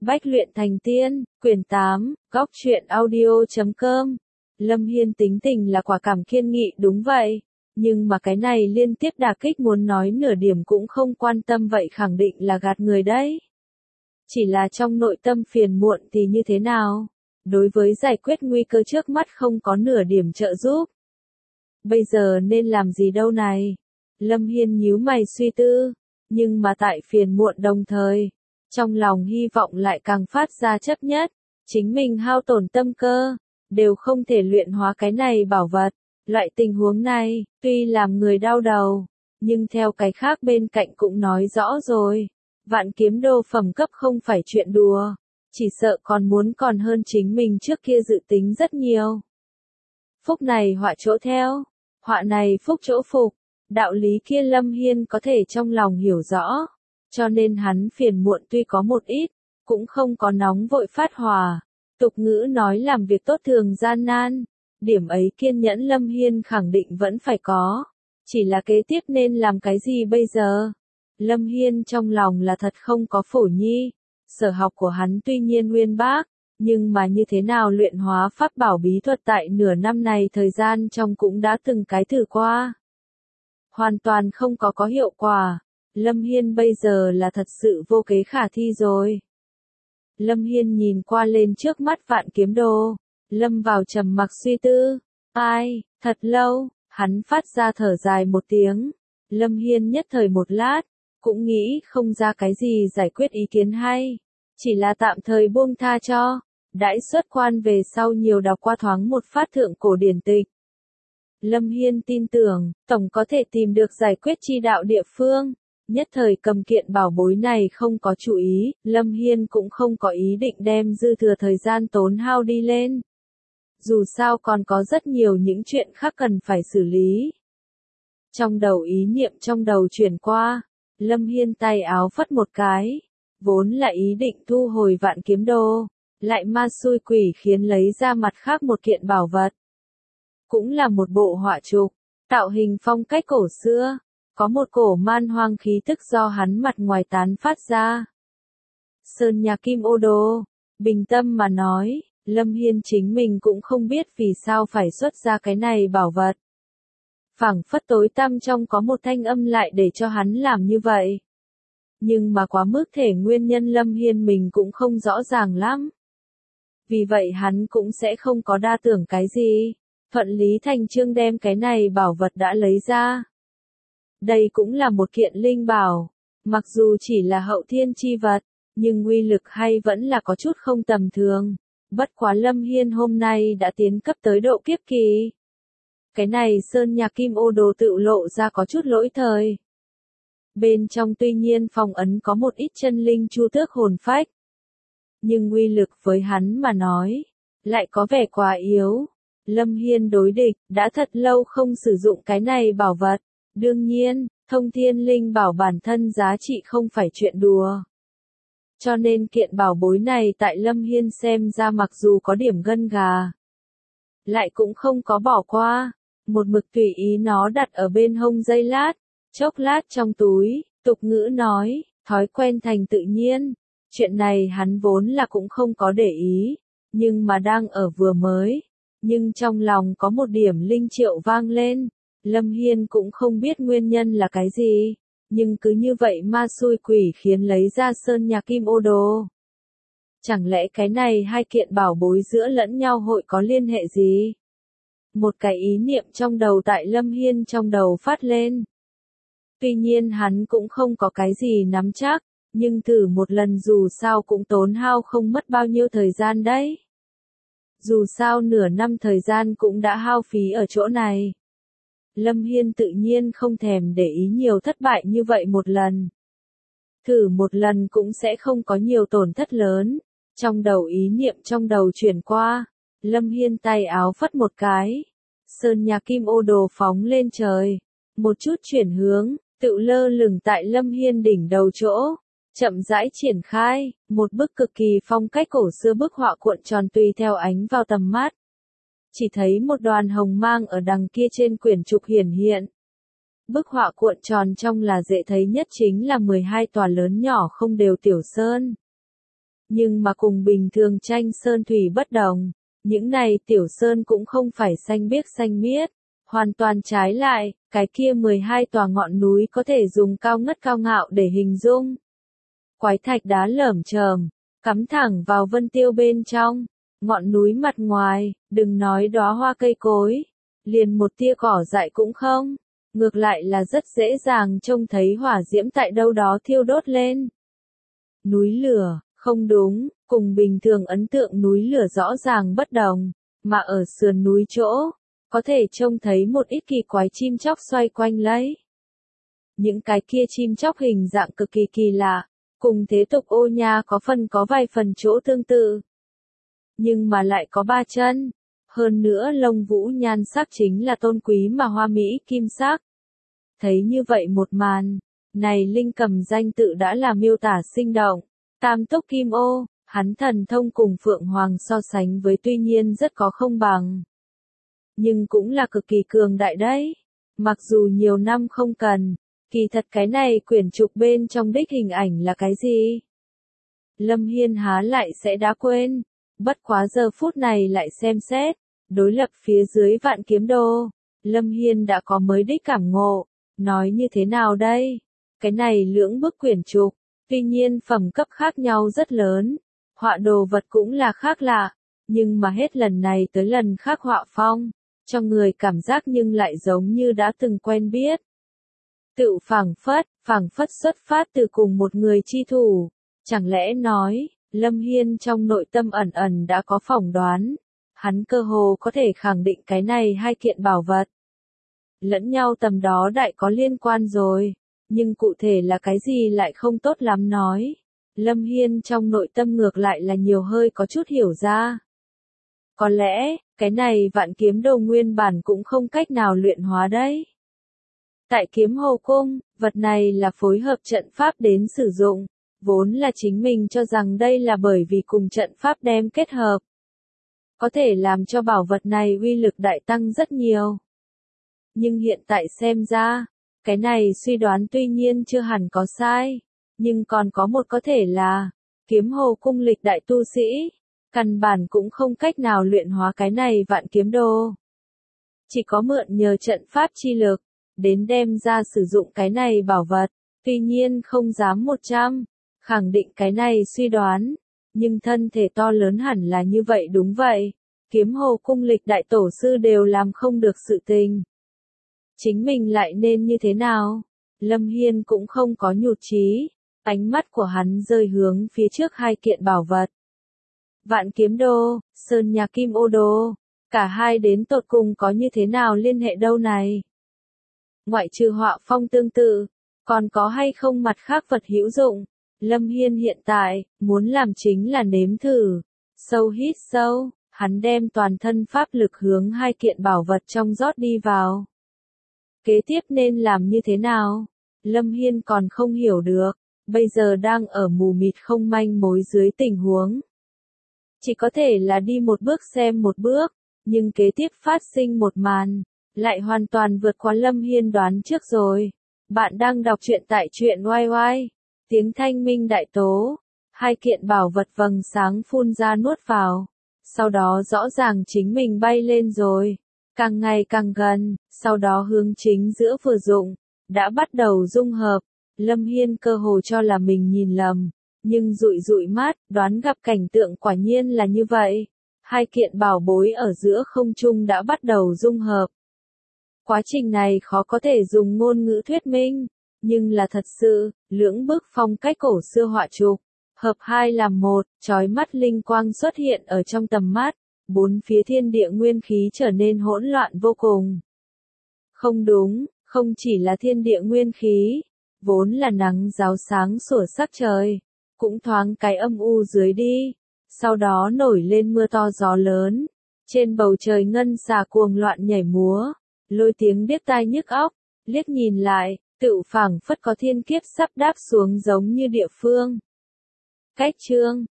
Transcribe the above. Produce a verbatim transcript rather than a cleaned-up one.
Bách luyện thành tiên, quyển tám, góc truyện audio chấm com. Lâm Hiên tính tình là quả cảm kiên nghị đúng vậy, nhưng mà cái này liên tiếp đả kích muốn nói nửa điểm cũng không quan tâm vậy khẳng định là gạt người đấy. Chỉ là trong nội tâm phiền muộn thì như thế nào? Đối với giải quyết nguy cơ trước mắt không có nửa điểm trợ giúp. Bây giờ nên làm gì đâu này? Lâm Hiên nhíu mày suy tư, nhưng mà tại phiền muộn đồng thời, trong lòng hy vọng lại càng phát ra chấp nhất, chính mình hao tổn tâm cơ, đều không thể luyện hóa cái này bảo vật. Loại tình huống này, tuy làm người đau đầu, nhưng theo cái khác bên cạnh cũng nói rõ rồi, vạn kiếm đô phẩm cấp không phải chuyện đùa, chỉ sợ còn muốn còn hơn chính mình trước kia dự tính rất nhiều. Phúc này họa chỗ theo, họa này phúc chỗ phục, đạo lý kia Lâm Hiên có thể trong lòng hiểu rõ, cho nên hắn phiền muộn tuy có một ít, cũng không có nóng vội phát hỏa. Tục ngữ nói làm việc tốt thường gian nan, điểm ấy kiên nhẫn Lâm Hiên khẳng định vẫn phải có, chỉ là kế tiếp nên làm cái gì bây giờ? Lâm Hiên trong lòng là thật không có phổ nhi, sở học của hắn tuy nhiên uyên bác, nhưng mà như thế nào luyện hóa pháp bảo bí thuật tại nửa năm này thời gian trong cũng đã từng cái thử qua. Hoàn toàn không có có hiệu quả, Lâm Hiên bây giờ là thật sự vô kế khả thi rồi. Lâm Hiên nhìn qua lên trước mắt vạn kiếm đô, lâm vào trầm mặc suy tư, ai, thật lâu, hắn phát ra thở dài một tiếng, Lâm Hiên nhất thời một lát, cũng nghĩ không ra cái gì giải quyết ý kiến hay, chỉ là tạm thời buông tha cho, đãi xuất quan về sau nhiều đọc qua thoáng một phát thượng cổ điển tịch. Lâm Hiên tin tưởng, tổng có thể tìm được giải quyết chi đạo địa phương. Nhất thời cầm kiện bảo bối này không có chú ý, Lâm Hiên cũng không có ý định đem dư thừa thời gian tốn hao đi lên. Dù sao còn có rất nhiều những chuyện khác cần phải xử lý. Trong đầu ý niệm trong đầu chuyển qua, Lâm Hiên tay áo phất một cái, vốn là ý định thu hồi vạn kiếm đô, lại ma xui quỷ khiến lấy ra mặt khác một kiện bảo vật. Cũng là một bộ họa trục, tạo hình phong cách cổ xưa. Có một cổ man hoang khí tức do hắn mặt ngoài tán phát ra. Sơn nhà kim ô đồ, bình tâm mà nói, Lâm Hiên chính mình cũng không biết vì sao phải xuất ra cái này bảo vật. Phảng phất tối tăm trong có một thanh âm lại để cho hắn làm như vậy. Nhưng mà quá mức thể nguyên nhân Lâm Hiên mình cũng không rõ ràng lắm. Vì vậy hắn cũng sẽ không có đa tưởng cái gì, thuận lý thành chương đem cái này bảo vật đã lấy ra. Đây cũng là một kiện linh bảo, mặc dù chỉ là hậu thiên chi vật, nhưng uy lực hay vẫn là có chút không tầm thường. Bất quá Lâm Hiên hôm nay đã tiến cấp tới độ kiếp kỳ. Cái này sơn nhạc kim ô đồ tự lộ ra có chút lỗi thời. Bên trong tuy nhiên phong ấn có một ít chân linh chu tước hồn phách. Nhưng uy lực với hắn mà nói, lại có vẻ quá yếu. Lâm Hiên đối địch, đã thật lâu không sử dụng cái này bảo vật. Đương nhiên, thông thiên linh bảo bản thân giá trị không phải chuyện đùa. Cho nên kiện bảo bối này tại Lâm Hiên xem ra mặc dù có điểm gân gà, lại cũng không có bỏ qua, một mực tùy ý nó đặt ở bên hông giây lát, chốc lát trong túi, tục ngữ nói, thói quen thành tự nhiên. Chuyện này hắn vốn là cũng không có để ý, nhưng mà đang ở vừa mới, nhưng trong lòng có một điểm linh triệu vang lên. Lâm Hiên cũng không biết nguyên nhân là cái gì, nhưng cứ như vậy ma xui quỷ khiến lấy ra sơn nhà kim ô đồ. Chẳng lẽ cái này hai kiện bảo bối giữa lẫn nhau hội có liên hệ gì? Một cái ý niệm trong đầu tại Lâm Hiên trong đầu phát lên. Tuy nhiên hắn cũng không có cái gì nắm chắc, nhưng thử một lần dù sao cũng tốn hao không mất bao nhiêu thời gian đấy. Dù sao nửa năm thời gian cũng đã hao phí ở chỗ này. Lâm Hiên tự nhiên không thèm để ý nhiều thất bại như vậy một lần. Thử một lần cũng sẽ không có nhiều tổn thất lớn. Trong đầu ý niệm trong đầu chuyển qua, Lâm Hiên tay áo phất một cái. Sơn nhà kim ô đồ phóng lên trời. Một chút chuyển hướng, tự lơ lửng tại Lâm Hiên đỉnh đầu chỗ. Chậm rãi triển khai, một bức cực kỳ phong cách cổ xưa bức họa cuộn tròn tùy theo ánh vào tầm mắt. Chỉ thấy một đoàn hồng mang ở đằng kia trên quyển trục hiển hiện. Bức họa cuộn tròn trong là dễ thấy nhất chính là mười hai tòa lớn nhỏ không đều tiểu sơn. Nhưng mà cùng bình thường tranh sơn thủy bất đồng, những này tiểu sơn cũng không phải xanh biếc xanh miết, hoàn toàn trái lại, cái kia mười hai tòa ngọn núi có thể dùng cao ngất cao ngạo để hình dung. Quái thạch đá lởm chởm, cắm thẳng vào vân tiêu bên trong, ngọn núi mặt ngoài, đừng nói đóa hoa cây cối, liền một tia cỏ dại cũng không, ngược lại là rất dễ dàng trông thấy hỏa diễm tại đâu đó thiêu đốt lên. Núi lửa, không đúng, cùng bình thường ấn tượng núi lửa rõ ràng bất đồng, mà ở sườn núi chỗ, có thể trông thấy một ít kỳ quái chim chóc xoay quanh lấy. Những cái kia chim chóc hình dạng cực kỳ kỳ lạ, cùng thế tục ô nha có phần có vài phần chỗ tương tự. Nhưng mà lại có ba chân, hơn nữa lông vũ nhan sắc chính là tôn quý mà hoa mỹ kim sắc. Thấy như vậy một màn, này linh cầm danh tự đã là miêu tả sinh động, tam túc kim ô, hắn thần thông cùng Phượng Hoàng so sánh với tuy nhiên rất có không bằng. Nhưng cũng là cực kỳ cường đại đấy, mặc dù nhiều năm không cần, kỳ thật cái này quyển trục bên trong đích hình ảnh là cái gì? Lâm Hiên há lại sẽ đã quên, bất quá giờ phút này lại xem xét, đối lập phía dưới vạn kiếm đô, Lâm Hiên đã có mới đích cảm ngộ, nói như thế nào đây? Cái này lưỡng bức quyển trục, tuy nhiên phẩm cấp khác nhau rất lớn, họa đồ vật cũng là khác lạ, nhưng mà hết lần này tới lần khác họa phong, cho người cảm giác nhưng lại giống như đã từng quen biết. Tự phảng phất, phảng phất xuất phát từ cùng một người chi thủ, chẳng lẽ nói, Lâm Hiên trong nội tâm ẩn ẩn đã có phỏng đoán, hắn cơ hồ có thể khẳng định cái này hai kiện bảo vật. Lẫn nhau tầm đó đại có liên quan rồi, nhưng cụ thể là cái gì lại không tốt lắm nói. Lâm Hiên trong nội tâm ngược lại là nhiều hơi có chút hiểu ra. Có lẽ, cái này vạn kiếm đồ nguyên bản cũng không cách nào luyện hóa đấy. Tại kiếm hồ cung, vật này là phối hợp trận pháp đến sử dụng, vốn là chính mình cho rằng đây là bởi vì cùng trận pháp đem kết hợp. Có thể làm cho bảo vật này uy lực đại tăng rất nhiều. Nhưng hiện tại xem ra, cái này suy đoán tuy nhiên chưa hẳn có sai, nhưng còn có một có thể là, kiếm hồ cung lịch đại tu sĩ, căn bản cũng không cách nào luyện hóa cái này vạn kiếm đồ. Chỉ có mượn nhờ trận pháp chi lực, đến đem ra sử dụng cái này bảo vật, tuy nhiên không dám một trăm, khẳng định cái này suy đoán, nhưng thân thể to lớn hẳn là như vậy đúng vậy, kiếm hồ cung lịch đại tổ sư đều làm không được sự tình. Chính mình lại nên như thế nào? Lâm Hiên cũng không có nhụt chí, ánh mắt của hắn rơi hướng phía trước hai kiện bảo vật. Vạn kiếm đô, sơn nhà kim ô đô, cả hai đến tột cùng có như thế nào liên hệ đâu này? Ngoại trừ họa phong tương tự, còn có hay không mặt khác vật hữu dụng? Lâm Hiên hiện tại, muốn làm chính là nếm thử. Sâu hít sâu, hắn đem toàn thân pháp lực hướng hai kiện bảo vật trong rót đi vào. Kế tiếp nên làm như thế nào? Lâm Hiên còn không hiểu được, bây giờ đang ở mù mịt không manh mối dưới tình huống. Chỉ có thể là đi một bước xem một bước, nhưng kế tiếp phát sinh một màn, lại hoàn toàn vượt qua Lâm Hiên đoán trước rồi. Bạn đang đọc truyện tại truyện oai oai, tiếng thanh minh đại tố, hai kiện bảo vật vầng sáng phun ra nuốt vào, sau đó rõ ràng chính mình bay lên rồi, càng ngày càng gần, sau đó hướng chính giữa vừa dụng, đã bắt đầu dung hợp. Lâm Hiên cơ hồ cho là mình nhìn lầm, nhưng dụi dụi mắt, đoán gặp cảnh tượng quả nhiên là như vậy. Hai kiện bảo bối ở giữa không trung đã bắt đầu dung hợp. Quá trình này khó có thể dùng ngôn ngữ thuyết minh, nhưng là thật sự, lưỡng bức phong cách cổ xưa họa trục, hợp hai làm một, chói mắt linh quang xuất hiện ở trong tầm mắt, bốn phía thiên địa nguyên khí trở nên hỗn loạn vô cùng. Không đúng, không chỉ là thiên địa nguyên khí, vốn là nắng ráo sáng sủa sắc trời, cũng thoáng cái âm u dưới đi, sau đó nổi lên mưa to gió lớn, trên bầu trời ngân xà cuồng loạn nhảy múa, lôi tiếng điếc tai nhức óc, liếc nhìn lại, tự phảng phất có thiên kiếp sắp đáp xuống giống như địa phương. Cách chương